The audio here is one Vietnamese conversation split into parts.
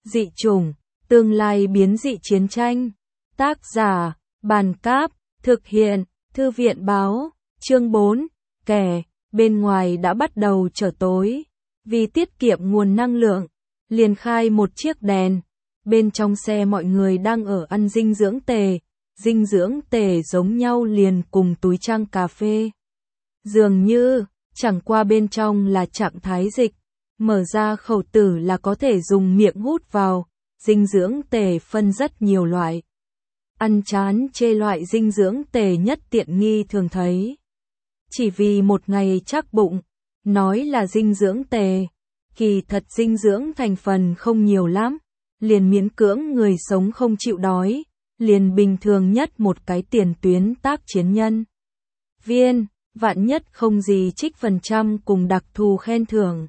Dị chủng, tương lai biến dị chiến tranh. Tác giả, Bàn Cáp, thực hiện, Thư viện Báo, chương 4, kẻ, bên ngoài đã bắt đầu trở tối. Vì tiết kiệm nguồn năng lượng, liền khai một chiếc đèn. Bên trong xe mọi người đang ở ăn dinh dưỡng tề. Dinh dưỡng tề giống nhau liền cùng túi trang cà phê. Dường như, chẳng qua bên trong là trạng thái dịch. Mở ra khẩu tử là có thể dùng miệng hút vào. Dinh dưỡng tề phân rất nhiều loại. Ăn chán chê loại dinh dưỡng tề nhất tiện nghi thường thấy. Chỉ vì một ngày chắc bụng, nói là dinh dưỡng tề. Kỳ thật dinh dưỡng thành phần không nhiều lắm, liền miễn cưỡng người sống không chịu đói, liền bình thường nhất một cái tiền tuyến tác chiến nhân viên, vạn nhất không gì trích phần trăm cùng đặc thù khen thưởng.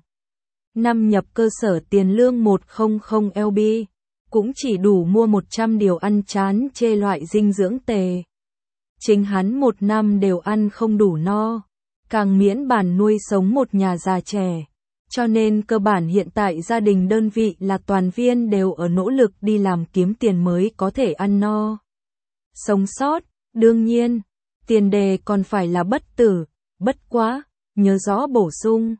Năm nhập cơ sở tiền lương 100 LB, cũng chỉ đủ mua 100 điều ăn chán chê loại dinh dưỡng tề. Chính hắn một năm đều ăn không đủ no, càng miễn bản nuôi sống một nhà già trẻ. Cho nên cơ bản hiện tại gia đình đơn vị là toàn viên đều ở nỗ lực đi làm kiếm tiền mới có thể ăn no. Sống sót, đương nhiên, tiền đề còn phải là bất tử, bất quá, nhớ rõ bổ sung.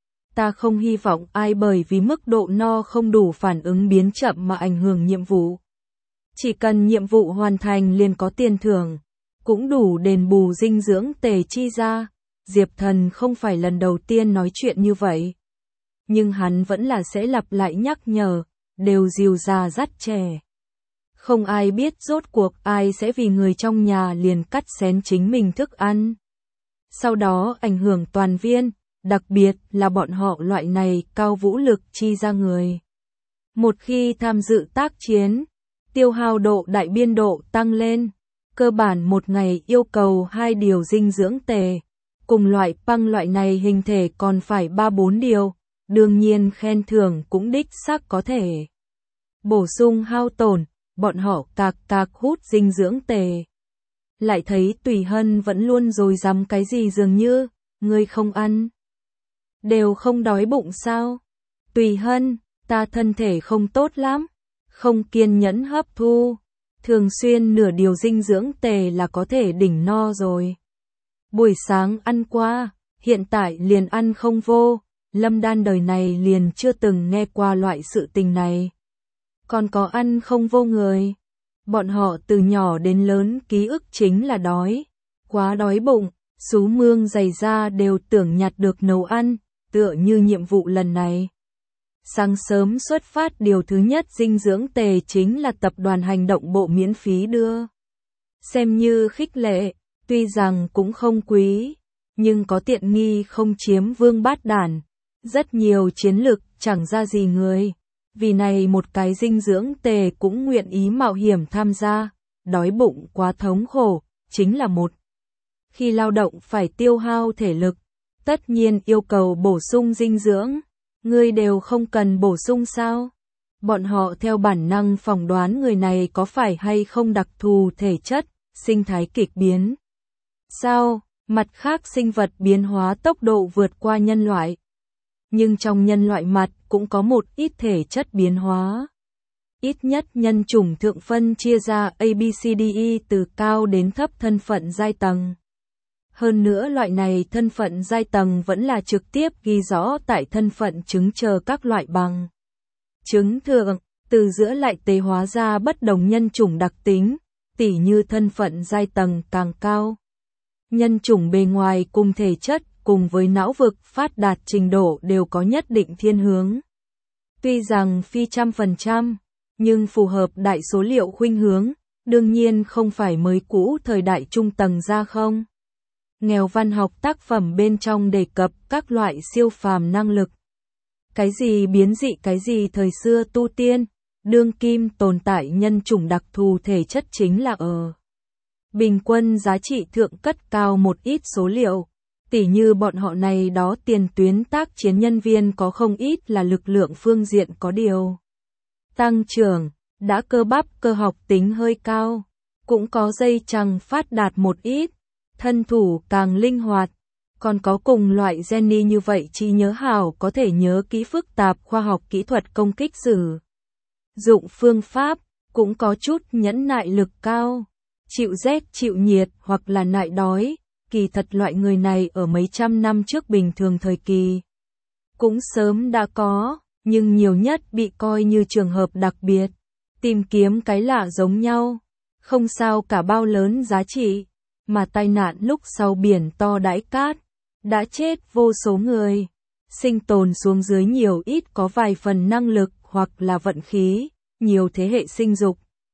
Ta không hy vọng ai bởi vì mức độ no không đủ phản ứng biến chậm mà ảnh hưởng nhiệm vụ. Chỉ cần nhiệm vụ hoàn thành liền có tiền thưởng, cũng đủ đền bù dinh dưỡng tề chi ra. Diệp Thần không phải lần đầu tiên nói chuyện như vậy. Nhưng hắn vẫn là sẽ lặp lại nhắc nhở, đều dìu già dắt trẻ. Không ai biết rốt cuộc ai sẽ vì người trong nhà liền cắt xén chính mình thức ăn. Sau đó ảnh hưởng toàn viên, đặc biệt là bọn họ loại này cao vũ lực chi ra người. Một khi tham dự tác chiến, tiêu hao độ đại biên độ tăng lên, cơ bản một ngày yêu cầu 2 điều dinh dưỡng tề. Cùng loại băng loại này hình thể còn phải 3-4 điều. Đương nhiên khen thưởng cũng đích xác có thể bổ sung hao tổn, bọn họ cạc hút dinh dưỡng tề. Lại thấy Tùy Hân vẫn luôn dối dám cái gì dường như, ngươi không ăn. Đều không đói bụng sao? Tùy Hân, ta thân thể không tốt lắm, không kiên nhẫn hấp thu. Thường xuyên nửa điều dinh dưỡng tề là có thể đỉnh no rồi. Buổi sáng ăn qua, hiện tại liền ăn không vô. Lâm Đan đời này liền chưa từng nghe qua loại sự tình này. Còn có ăn không vô người. Bọn họ từ nhỏ đến lớn ký ức chính là đói. Quá đói bụng, Sú Mương dày ra đều tưởng nhặt được nấu ăn, tựa như nhiệm vụ lần này. Sáng sớm xuất phát điều thứ nhất dinh dưỡng tề chính là tập đoàn hành động bộ miễn phí đưa. Xem như khích lệ, tuy rằng cũng không quý, nhưng có tiện nghi không chiếm vương bát đản. Rất nhiều chiến lực chẳng ra gì người, vì này một cái dinh dưỡng tề cũng nguyện ý mạo hiểm tham gia, đói bụng quá thống khổ, chính là một. Khi lao động phải tiêu hao thể lực, tất nhiên yêu cầu bổ sung dinh dưỡng, người đều không cần bổ sung sao? Bọn họ theo bản năng phỏng đoán người này có phải hay không đặc thù thể chất, sinh thái kịch biến. Sao, mặt khác sinh vật biến hóa tốc độ vượt qua nhân loại. Nhưng trong nhân loại mặt cũng có một ít thể chất biến hóa. Ít nhất nhân chủng thượng phân chia ra ABCDE từ cao đến thấp thân phận giai tầng. Hơn nữa loại này thân phận giai tầng vẫn là trực tiếp ghi rõ tại thân phận chứng chờ các loại bằng. Chứng thượng, từ giữa lại tế hóa ra bất đồng nhân chủng đặc tính, tỉ như thân phận giai tầng càng cao. Nhân chủng bề ngoài cùng thể chất cùng với não vực phát đạt trình độ đều có nhất định thiên hướng. Tuy rằng phi 100%, nhưng phù hợp đại số liệu khuynh hướng, đương nhiên không phải mới cũ thời đại trung tầng ra không. Nghèo văn học tác phẩm bên trong đề cập các loại siêu phàm năng lực. Cái gì biến dị cái gì thời xưa tu tiên, đương kim tồn tại nhân chủng đặc thù thể chất chính là ở. Bình quân giá trị thượng cất cao một ít số liệu. Tỉ như bọn họ này đó tiền tuyến tác chiến nhân viên có không ít là lực lượng phương diện có điều. Tăng trưởng, đã cơ bắp cơ học tính hơi cao, cũng có dây chằng phát đạt một ít, thân thủ càng linh hoạt, còn có cùng loại Jenny như vậy trí nhớ hảo có thể nhớ kỹ phức tạp khoa học kỹ thuật công kích sử dụng phương pháp, cũng có chút nhẫn nại lực cao, chịu rét chịu nhiệt hoặc là nại đói. Kỳ thật loại người này ở mấy trăm năm trước bình thường thời kỳ cũng sớm đã có, nhưng nhiều nhất bị coi như trường hợp đặc biệt, tìm kiếm cái lạ giống nhau, không sao cả bao lớn giá trị, mà tai nạn lúc sau biển to đãi cát, đã chết vô số người, sinh tồn xuống dưới nhiều ít có vài phần năng lực hoặc là vận khí, nhiều thế hệ sinh dục.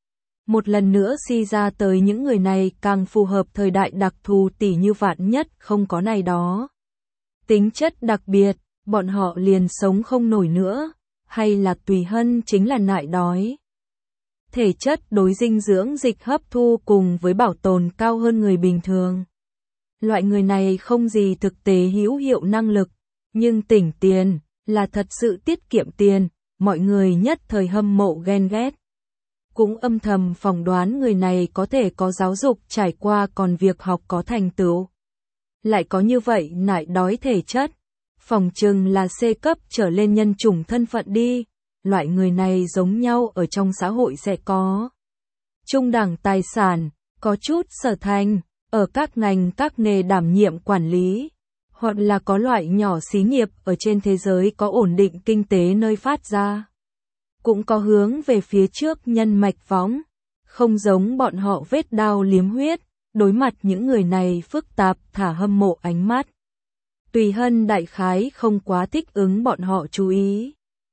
Một lần nữa suy ra tới những người này càng phù hợp thời đại đặc thù tỉ như vạn nhất không có này đó. Tính chất đặc biệt, bọn họ liền sống không nổi nữa, hay là tùy hân chính là nại đói. Thể chất đối dinh dưỡng dịch hấp thu cùng với bảo tồn cao hơn người bình thường. Loại người này không gì thực tế hữu hiệu năng lực, nhưng tỉnh tiền, là thật sự tiết kiệm tiền, mọi người nhất thời hâm mộ ghen ghét. Cũng âm thầm phỏng đoán người này có thể có giáo dục trải qua còn việc học có thành tựu. Lại có như vậy nại đói thể chất, phỏng chừng là C cấp trở lên nhân chủng thân phận đi, loại người này giống nhau ở trong xã hội sẽ có. Trung đẳng tài sản, có chút sở thành, ở các ngành các nghề đảm nhiệm quản lý, hoặc là có loại nhỏ xí nghiệp ở trên thế giới có ổn định kinh tế nơi phát ra. Cũng có hướng về phía trước nhân mạch võng, không giống bọn họ vết đao liếm huyết, đối mặt những người này phức tạp thả hâm mộ ánh mắt. Tùy hân đại khái không quá thích ứng bọn họ chú ý.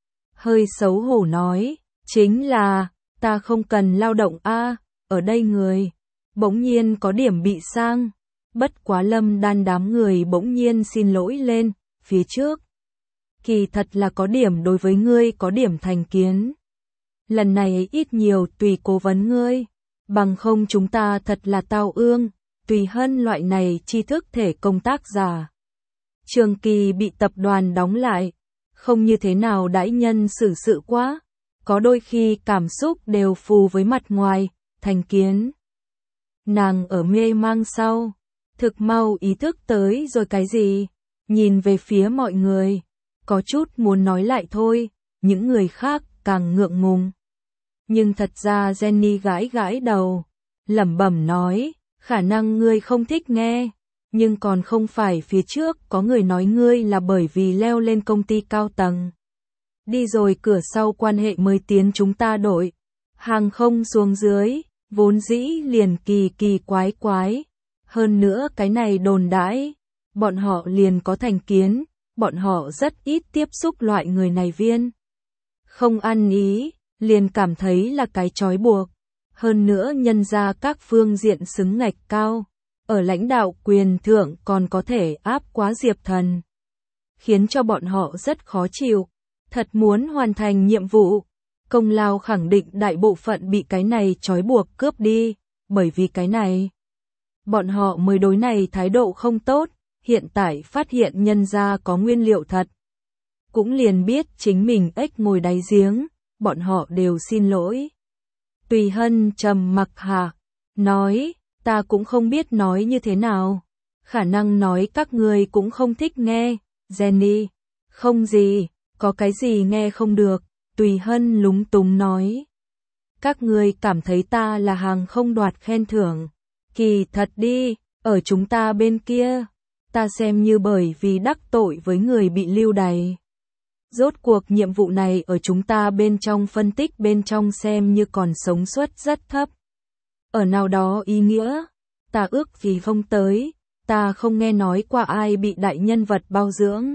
Hơi xấu hổ nói, chính là, ta không cần lao động a, ở đây người, bỗng nhiên có điểm bị sang, bất quá Lâm Đan đám người bỗng nhiên xin lỗi lên, phía trước. Kỳ thật là có điểm đối với ngươi có điểm thành kiến. Lần này ít nhiều tùy cố vấn ngươi, bằng không chúng ta thật là tao ương, tùy hân loại này tri thức thể công tác giả. Trường kỳ bị tập đoàn đóng lại, không như thế nào đãi nhân xử sự quá, có đôi khi cảm xúc đều phù với mặt ngoài, thành kiến. Nàng ở mê mang sau, thực mau ý thức tới rồi cái gì, nhìn về phía mọi người, có chút muốn nói lại thôi, những người khác càng ngượng ngùng. Nhưng thật ra Jenny gãi gãi đầu, lẩm bẩm nói, khả năng ngươi không thích nghe, nhưng còn không phải phía trước có người nói ngươi là bởi vì leo lên công ty cao tầng. Đi rồi cửa sau quan hệ mới tiến chúng ta đổi, hàng không xuống dưới, vốn dĩ liền kỳ kỳ quái quái. Hơn nữa cái này đồn đãi, bọn họ liền có thành kiến, bọn họ rất ít tiếp xúc loại người này viên. Không ăn ý, liền cảm thấy là cái trói buộc. Hơn nữa nhân ra các phương diện xứng ngạch cao, ở lãnh đạo quyền thượng còn có thể áp quá Diệp Thần. Khiến cho bọn họ rất khó chịu, thật muốn hoàn thành nhiệm vụ. Công lao khẳng định đại bộ phận bị cái này trói buộc cướp đi, bởi vì cái này. Bọn họ mới đối này thái độ không tốt, hiện tại phát hiện nhân ra có nguyên liệu thật. Cũng liền biết chính mình ếch ngồi đáy giếng, bọn họ đều xin lỗi. Tùy hân trầm mặc hạ, nói, ta cũng không biết nói như thế nào. Khả năng nói các người cũng không thích nghe, Jenny. Không gì, có cái gì nghe không được, Tùy hân lúng túng nói. Các người cảm thấy ta là hàng không đoạt khen thưởng. Kỳ thật đi, ở chúng ta bên kia, ta xem như bởi vì đắc tội với người bị lưu đày. Rốt cuộc nhiệm vụ này ở chúng ta bên trong phân tích bên trong xem như còn sống suất rất thấp. Ở nào đó ý nghĩa, ta ước gì không tới, ta không nghe nói qua ai bị đại nhân vật bao dưỡng.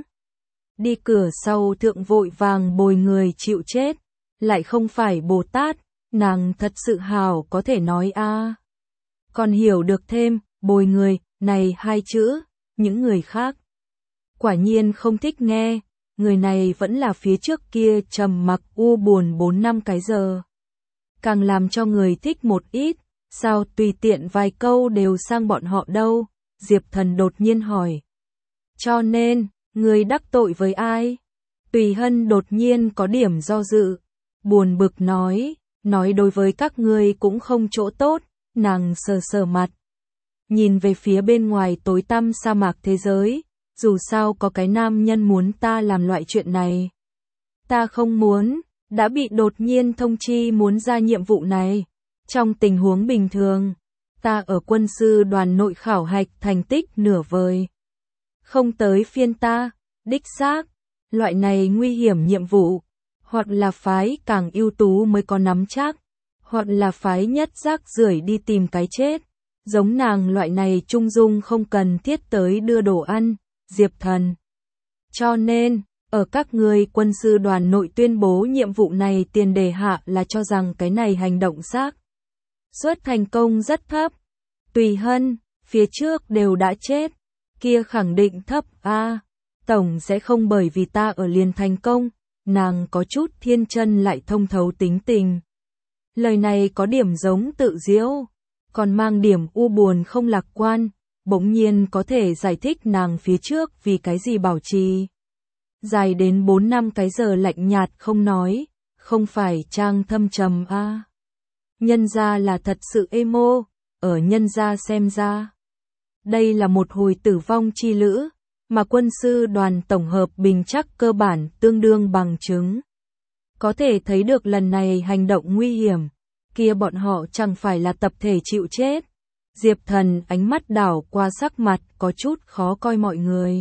Đi cửa sau thượng vội vàng bồi người chịu chết, lại không phải Bồ Tát, nàng thật sự hào có thể nói a. Còn hiểu được thêm, bồi người, này hai chữ, những người khác. Quả nhiên không thích nghe, người này vẫn là phía trước kia trầm mặc u buồn 4 năm cái giờ. Càng làm cho người thích một ít, sao tùy tiện vài câu đều sang bọn họ đâu, Diệp Thần đột nhiên hỏi. Cho nên, người đắc tội với ai? Tùy hân đột nhiên có điểm do dự, buồn bực nói đối với các ngươi cũng không chỗ tốt, nàng sờ sờ mặt. Nhìn về phía bên ngoài tối tăm sa mạc thế giới, dù sao có cái nam nhân muốn ta làm loại chuyện này. Ta không muốn, đã bị đột nhiên thông chi muốn ra nhiệm vụ này. Trong tình huống bình thường, ta ở quân sư đoàn nội khảo hạch thành tích nửa vời. Không tới phiên ta, đích xác, loại này nguy hiểm nhiệm vụ, hoặc là phái càng ưu tú mới có nắm chắc, hoặc là phái nhất rác rưởi đi tìm cái chết. Giống nàng loại này trung dung không cần thiết tới đưa đồ ăn, Diệp Thần. Cho nên, ở các người quân sư đoàn nội tuyên bố nhiệm vụ này tiền đề hạ là cho rằng cái này hành động xác suất thành công rất thấp. Tùy Hân, phía trước đều đã chết, kia khẳng định thấp a. Tổng sẽ không bởi vì ta ở liền thành công, nàng có chút thiên chân lại thông thấu tính tình. Lời này có điểm giống tự diễu, còn mang điểm u buồn không lạc quan, bỗng nhiên có thể giải thích nàng phía trước vì cái gì bảo trì. Dài đến 4 năm cái giờ lạnh nhạt không nói, không phải trang thâm trầm a. Nhân ra là thật sự emo, ở nhân ra xem ra. Đây là một hồi tử vong chi lữ, mà quân sư đoàn tổng hợp bình chắc cơ bản tương đương bằng chứng. Có thể thấy được lần này hành động nguy hiểm, kia bọn họ chẳng phải là tập thể chịu chết. Diệp Thần ánh mắt đảo qua sắc mặt có chút khó coi mọi người.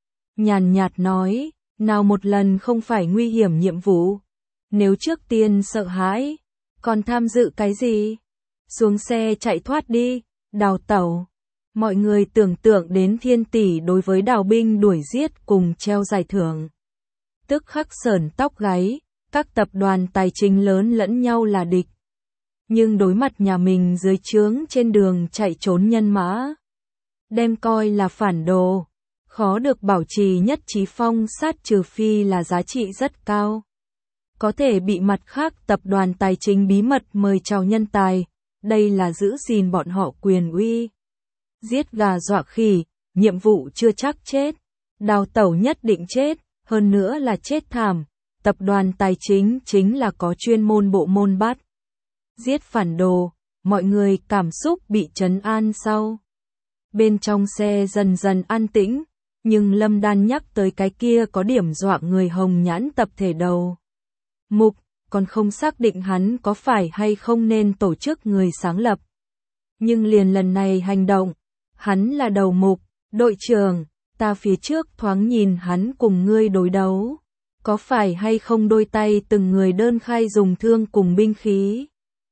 Nhàn nhạt nói, nào một lần không phải nguy hiểm nhiệm vụ. Nếu trước tiên sợ hãi, còn tham dự cái gì? Xuống xe chạy thoát đi, đào tẩu. Mọi người tưởng tượng đến Thiên Tỷ đối với đào binh đuổi giết cùng treo giải thưởng. Tức khắc sởn tóc gáy, các tập đoàn tài chính lớn lẫn nhau là địch. Nhưng đối mặt nhà mình dưới trướng trên đường chạy trốn nhân mã, đem coi là phản đồ, khó được bảo trì nhất trí phong sát trừ phi là giá trị rất cao. Có thể bị mặt khác tập đoàn tài chính bí mật mời chào nhân tài, đây là giữ gìn bọn họ quyền uy. Giết gà dọa khỉ, nhiệm vụ chưa chắc chết, đào tẩu nhất định chết, hơn nữa là chết thảm. Tập đoàn tài chính chính là có chuyên môn bộ môn bắt giết phản đồ, mọi người cảm xúc bị trấn an sau. Bên trong xe dần dần an tĩnh, nhưng Lâm Đan nhắc tới cái kia có điểm dọa người hồng nhãn tập thể đầu mục, còn không xác định hắn có phải hay không nên tổ chức người sáng lập. Nhưng liền lần này hành động, hắn là đầu mục, đội trưởng, ta phía trước thoáng nhìn hắn cùng ngươi đối đấu. Có phải hay không đôi tay từng người đơn khai dùng thương cùng binh khí?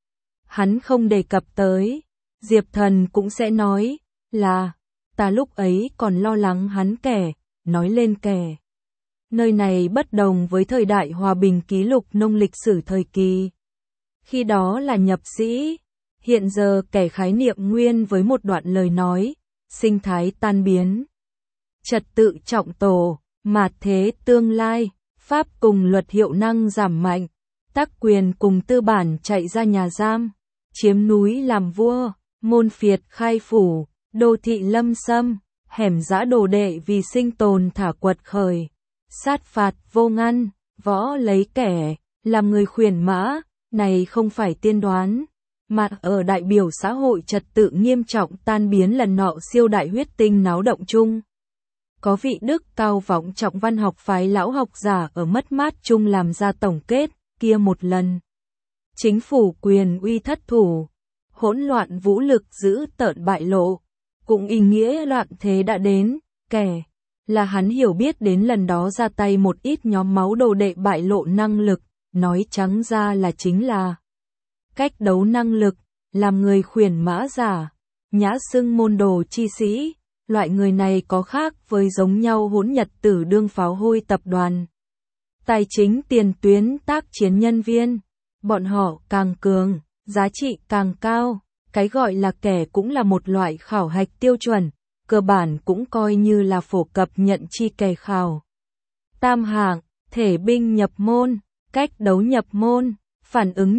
Hắn không đề cập tới, Diệp Thần cũng sẽ nói, là, ta lúc ấy còn lo lắng hắn kẻ, nói lên kẻ. Nơi này bất đồng với thời đại hòa bình ký lục nông lịch sử thời kỳ. Khi đó là nhập sĩ, hiện giờ kẻ khái niệm nguyên với một đoạn lời nói, sinh thái tan biến. Trật tự trọng tổ, mạt thế tương lai. Pháp cùng luật hiệu năng giảm mạnh, tác quyền cùng tư bản chạy ra nhà giam, chiếm núi làm vua, môn phiệt khai phủ, đô thị lâm xâm, hẻm dã đồ đệ vì sinh tồn thả quật khởi, sát phạt vô ngăn, võ lấy kẻ, làm người khuyển mã, này không phải tiên đoán, mà ở đại biểu xã hội trật tự nghiêm trọng tan biến lần nọ siêu đại huyết tinh náo động chung. Có vị đức cao vọng trọng văn học phái lão học giả ở mất mát chung làm ra tổng kết, kia một lần. Chính phủ quyền uy thất thủ, hỗn loạn vũ lực giữ tợn bại lộ, cũng ý nghĩa loạn thế đã đến, kẻ là hắn hiểu biết đến lần đó ra tay một ít nhóm máu đồ đệ bại lộ năng lực, nói trắng ra là chính là cách đấu năng lực, làm người khuyển mã giả, nhã xưng môn đồ chi sĩ. Loại người này có khác với giống nhau hỗn nhật tử đương pháo hôi tập đoàn. Tài chính tiền tuyến tác chiến nhân viên, bọn họ càng cường, giá trị càng cao, cái gọi là kẻ cũng là một loại khảo hạch tiêu chuẩn, cơ bản cũng coi như là phổ cập nhận chi kẻ khảo. Tam hạng, thể binh nhập môn, cách đấu nhập môn, phản ứng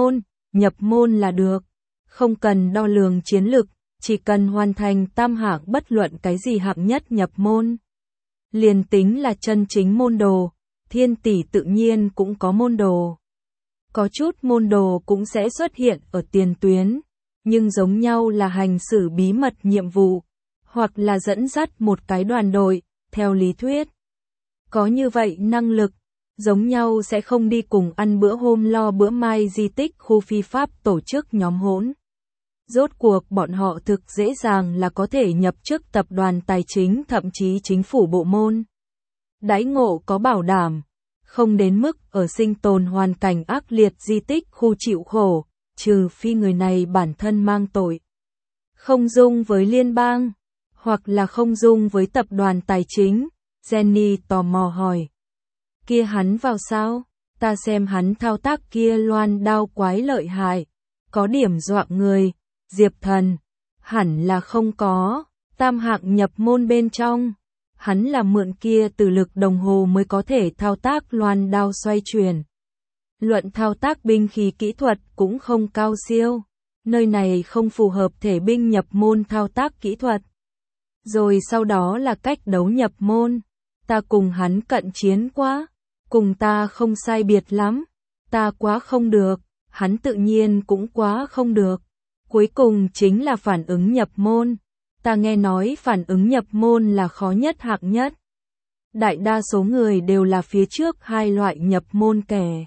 nhập môn là được, không cần đo lường chiến lực. Chỉ cần hoàn thành tam hạng bất luận cái gì hạng nhất nhập môn. Liền tính là chân chính môn đồ, Thiên Tỷ tự nhiên cũng có môn đồ. Có chút môn đồ cũng sẽ xuất hiện ở tiền tuyến, nhưng giống nhau là hành xử bí mật nhiệm vụ, hoặc là dẫn dắt một cái đoàn đội, theo lý thuyết. Có như vậy năng lực, Giống nhau sẽ không đi cùng ăn bữa hôm lo bữa mai di tích khu phi pháp tổ chức nhóm hỗn. Rốt cuộc bọn họ thực dễ dàng là có thể nhập chức tập đoàn tài chính thậm chí chính phủ bộ môn. Đãi ngộ có bảo đảm, không đến mức ở sinh tồn hoàn cảnh ác liệt di tích khu chịu khổ, trừ phi người này bản thân mang tội. Không dung với liên bang, hoặc là không dung với tập đoàn tài chính, Jenny tò mò hỏi. Kia hắn vào sao? Ta xem hắn thao tác kia loan đao quái lợi hại, có điểm dọa người. Diệp Thần, hẳn là không có, tam hạng nhập môn bên trong. Hắn là mượn kia từ lực đồng hồ mới có thể thao tác loan đao xoay chuyển. Luận thao tác binh khí kỹ thuật cũng không cao siêu. Nơi này không phù hợp thể binh nhập môn thao tác kỹ thuật. Rồi sau đó là cách đấu nhập môn. Ta cùng hắn cận chiến quá, cùng ta không sai biệt lắm. Ta quá không được, hắn tự nhiên cũng quá không được. Cuối cùng chính là phản ứng nhập môn. Ta nghe nói phản ứng nhập môn là khó nhất hạng nhất. Đại đa số người đều là phía trước hai loại nhập môn kẻ.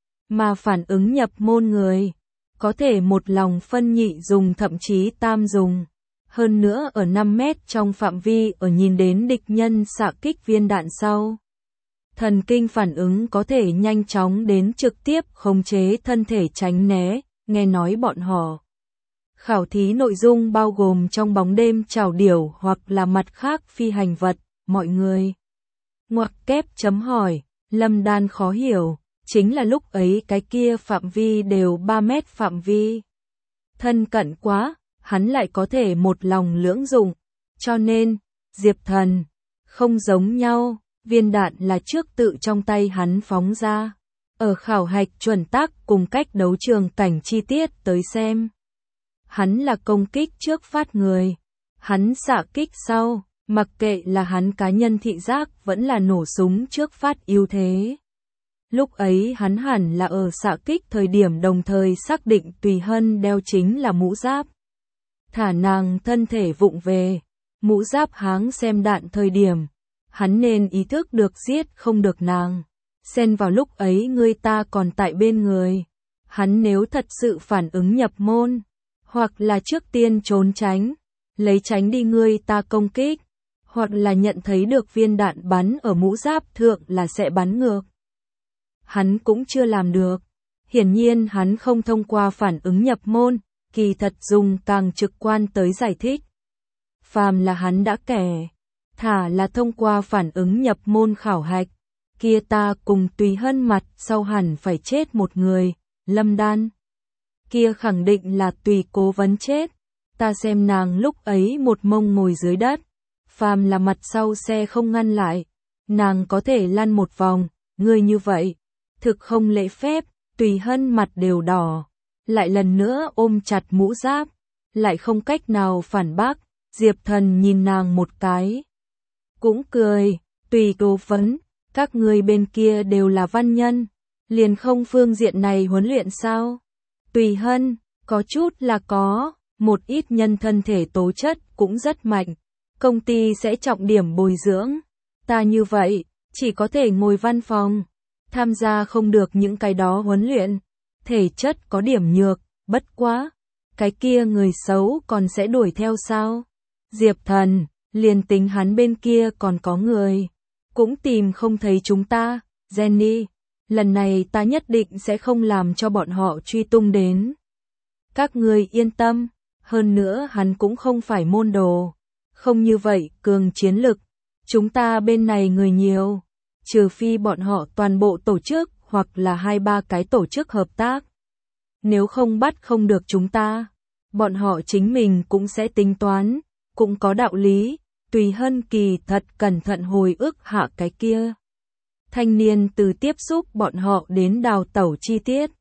Mà phản ứng nhập môn người, có thể một lòng phân nhị dùng thậm chí tam dùng. Hơn nữa ở 5 mét trong phạm vi ở nhìn đến địch nhân xạ kích viên đạn sau. Thần kinh phản ứng có thể nhanh chóng đến trực tiếp khống chế thân thể tránh né, nghe nói bọn họ. Khảo thí nội dung bao gồm trong bóng đêm chảo điểu hoặc là mặt khác phi hành vật, mọi người. Ngoặc kép chấm hỏi, Lâm Đan khó hiểu, chính là lúc ấy cái kia phạm vi đều 3 mét phạm vi. Thân cận quá, hắn lại có thể một lòng lưỡng dụng, cho nên, Diệp Thần, không giống nhau, viên đạn là trước tự trong tay hắn phóng ra. Ở khảo hạch chuẩn tác cùng cách đấu trường cảnh chi tiết tới xem. Hắn là công kích trước phát người, hắn xạ kích sau, mặc kệ là hắn cá nhân thị giác vẫn là nổ súng trước phát ưu thế. Lúc ấy hắn hẳn là ở xạ kích thời điểm đồng thời xác định Tùy Hân đeo chính là mũ giáp. Thả nàng thân thể vụng về, mũ giáp háng xem đạn thời điểm, hắn nên ý thức được giết không được nàng. Xen vào lúc ấy người ta còn tại bên người, hắn nếu thật sự phản ứng nhập môn, hoặc là trước tiên trốn tránh, lấy tránh đi người ta công kích, hoặc là nhận thấy được viên đạn bắn ở mũ giáp thượng là sẽ bắn ngược. Hắn cũng chưa làm được. Hiển nhiên hắn không thông qua phản ứng nhập môn, kỳ thật dùng càng trực quan tới giải thích. Phàm là hắn đã kẻ, thả là thông qua phản ứng nhập môn khảo hạch, kia ta cùng Tùy Hân mặt sau hẳn phải chết một người, Lâm Đan. Kia khẳng định là Tùy cố vấn chết, ta xem nàng lúc ấy một mông ngồi dưới đất, phàm là mặt sau xe không ngăn lại, nàng có thể lăn một vòng, người như vậy, thực không lễ phép, Tùy Hân mặt đều đỏ, lại lần nữa ôm chặt mũ giáp, lại không cách nào phản bác, Diệp Thần nhìn nàng một cái. Cũng cười, Tùy cố vấn, các người bên kia đều là văn nhân, liền không phương diện này huấn luyện sao? Tùy Hân, có chút là có, một ít nhân thân thể tố chất cũng rất mạnh, công ty sẽ trọng điểm bồi dưỡng, ta như vậy, chỉ có thể ngồi văn phòng, tham gia không được những cái đó huấn luyện, thể chất có điểm nhược, bất quá, cái kia người xấu còn sẽ đuổi theo sao? Diệp Thần, liền tính hắn bên kia còn có người, cũng tìm không thấy chúng ta, Jenny, lần này ta nhất định sẽ không làm cho bọn họ truy tung đến. Các người yên tâm, hơn nữa hắn cũng không phải môn đồ, không như vậy cường chiến lực, chúng ta bên này người nhiều, trừ phi bọn họ toàn bộ tổ chức hoặc là 2-3 cái tổ chức hợp tác. Nếu không bắt không được chúng ta, bọn họ chính mình cũng sẽ tính toán, cũng có đạo lý. Tùy Hân kỳ thật cẩn thận hồi ức hạ cái kia. Thanh niên từ tiếp xúc bọn họ đến đào tẩu chi tiết.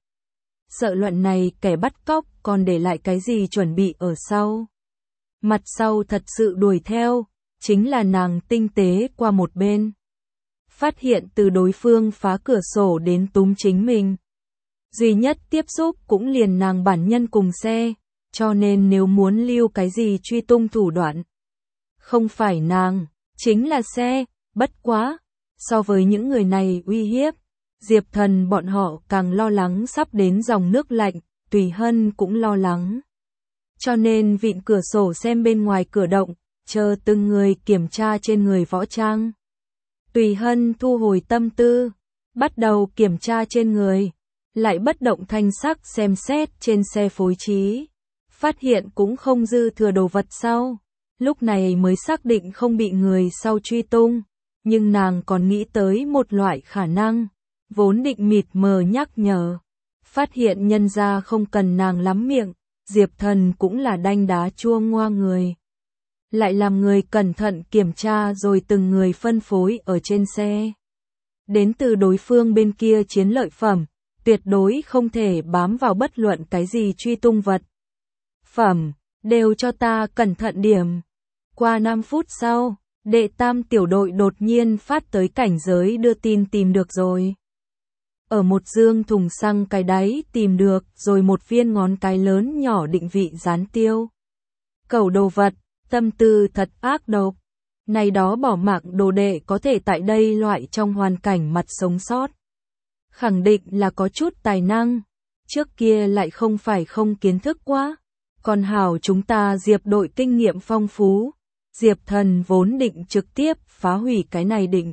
Sợ luận này kẻ bắt cóc còn để lại cái gì chuẩn bị ở sau. Mặt sau thật sự đuổi theo, chính là nàng tinh tế qua một bên. Phát hiện từ đối phương phá cửa sổ đến túm chính mình. Duy nhất tiếp xúc cũng liền nàng bản nhân cùng xe, cho nên nếu muốn lưu cái gì truy tung thủ đoạn. Không phải nàng, chính là xe, bất quá. So với những người này uy hiếp, Diệp Thần bọn họ càng lo lắng sắp đến dòng nước lạnh, Tùy Hân cũng lo lắng. Cho nên vịn cửa sổ xem bên ngoài cửa động, chờ từng người kiểm tra trên người Võ Trang. Tùy Hân thu hồi tâm tư, bắt đầu kiểm tra trên người, lại bất động thanh sắc xem xét trên xe phối trí. Phát hiện cũng không dư thừa đồ vật sau, lúc này mới xác định không bị người sau truy tung, nhưng nàng còn nghĩ tới một loại khả năng, vốn định mịt mờ nhắc nhở. Phát hiện nhân ra không cần nàng lắm miệng, Diệp Thần cũng là đanh đá chua ngoa người. Lại làm người cẩn thận kiểm tra rồi từng người phân phối ở trên xe. Đến từ đối phương bên kia chiến lợi phẩm, tuyệt đối không thể bám vào bất luận cái gì truy tung vật. Phẩm, đều cho ta cẩn thận điểm. Qua 5 phút sau, đệ tam tiểu đội đột nhiên phát tới cảnh giới đưa tin tìm được rồi. Ở một dương thùng xăng cái đáy tìm được rồi một viên ngón cái lớn nhỏ định vị gián tiêu. Cẩu đồ vật, tâm tư thật ác độc. Này đó bỏ mạng đồ đệ có thể tại đây loại trong hoàn cảnh mặt sống sót. Khẳng định là có chút tài năng. Trước kia lại không phải không kiến thức quá. Còn hảo chúng ta Diệp đội kinh nghiệm phong phú. Diệp Thần vốn định trực tiếp phá hủy cái này định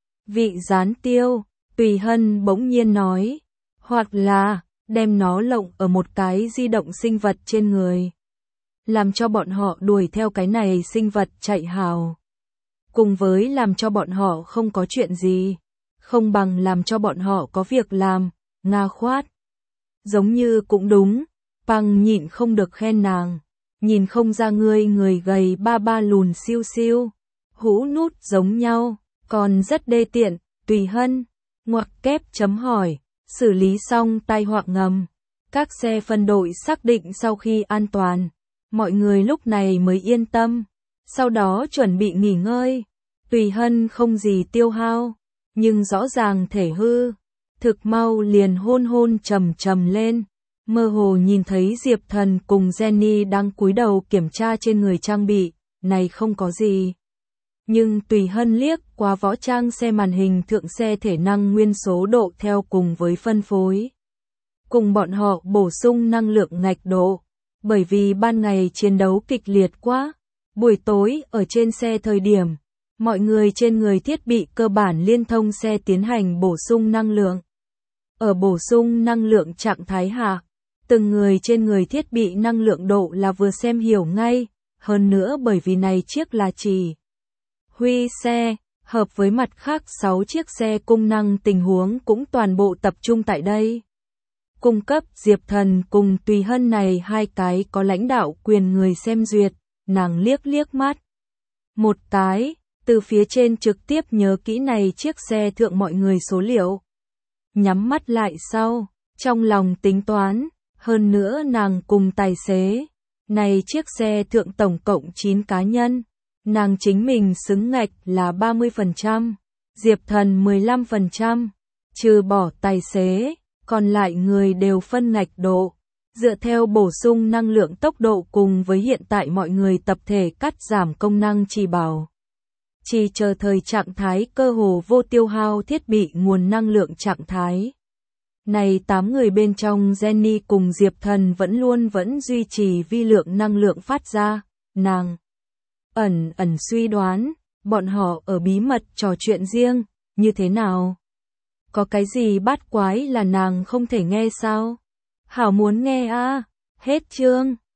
vị gián tiêu. Tùy Hân bỗng nhiên nói, hoặc là đem nó lộng ở một cái di động sinh vật trên người, làm cho bọn họ đuổi theo cái này sinh vật chạy hào. Cùng với làm cho bọn họ không có chuyện gì, không bằng làm cho bọn họ có việc làm, nga khoát. Giống như cũng đúng, Păng nhịn không được khen nàng, nhìn không ra ngươi người gầy ba lùn siêu siêu, hũ nút giống nhau, còn rất đê tiện. Tùy Hân ngoặc kép chấm hỏi, xử lý xong tai họa ngầm. Các xe phân đội xác định sau khi an toàn, mọi người lúc này mới yên tâm, sau đó chuẩn bị nghỉ ngơi. Tùy Hân không gì tiêu hao, nhưng rõ ràng thể hư, thực mau liền hôn trầm lên, mơ hồ nhìn thấy Diệp Thần cùng Jenny đang cúi đầu kiểm tra trên người trang bị, này không có gì. Nhưng Tùy Hân liếc qua Võ Trang xe màn hình thượng xe thể năng nguyên số độ theo cùng với phân phối. Cùng bọn họ bổ sung năng lượng ngạch độ, bởi vì ban ngày chiến đấu kịch liệt quá, buổi tối ở trên xe thời điểm, mọi người trên người thiết bị cơ bản liên thông xe tiến hành bổ sung năng lượng. Ở bổ sung năng lượng trạng thái hạ, từng người trên người thiết bị năng lượng độ là vừa xem hiểu ngay, hơn nữa bởi vì này chiếc là chỉ huy xe, hợp với mặt khác 6 chiếc xe cung năng tình huống cũng toàn bộ tập trung tại đây. Cung cấp Diệp Thần cùng Tùy Hân này hai cái có lãnh đạo quyền người xem duyệt, nàng liếc mắt. Một cái, từ phía trên trực tiếp nhớ kỹ này chiếc xe thượng mọi người số liệu. Nhắm mắt lại sau, trong lòng tính toán, hơn nữa nàng cùng tài xế. Này chiếc xe thượng tổng cộng 9 cá nhân. Nàng chính mình xứng ngạch là 30%, Diệp Thần 15%, trừ bỏ tài xế, còn lại người đều phân ngạch độ, dựa theo bổ sung năng lượng tốc độ cùng với hiện tại mọi người tập thể cắt giảm công năng chỉ bảo. Chỉ chờ thời trạng thái cơ hồ vô tiêu hao thiết bị nguồn năng lượng trạng thái. Này 8 người bên trong Jenny cùng Diệp Thần vẫn duy trì vi lượng năng lượng phát ra, nàng ẩn suy đoán, bọn họ ở bí mật trò chuyện riêng, như thế nào? Có cái gì bát quái là nàng không thể nghe sao? Hảo muốn nghe à? Hết chương.